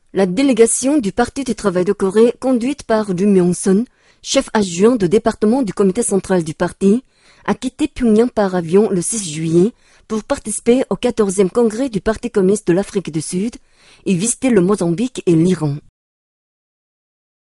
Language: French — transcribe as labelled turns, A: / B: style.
A: La délégation du Parti du travail de Corée, conduite par Ru Myung-sun, chef adjoint de département du comité central du parti, a quitté Pyongyang par avion le 6 juillet pour participer au 14e congrès du Parti communiste de l'Afrique du Sud et visiter le Mozambique et l'Iran.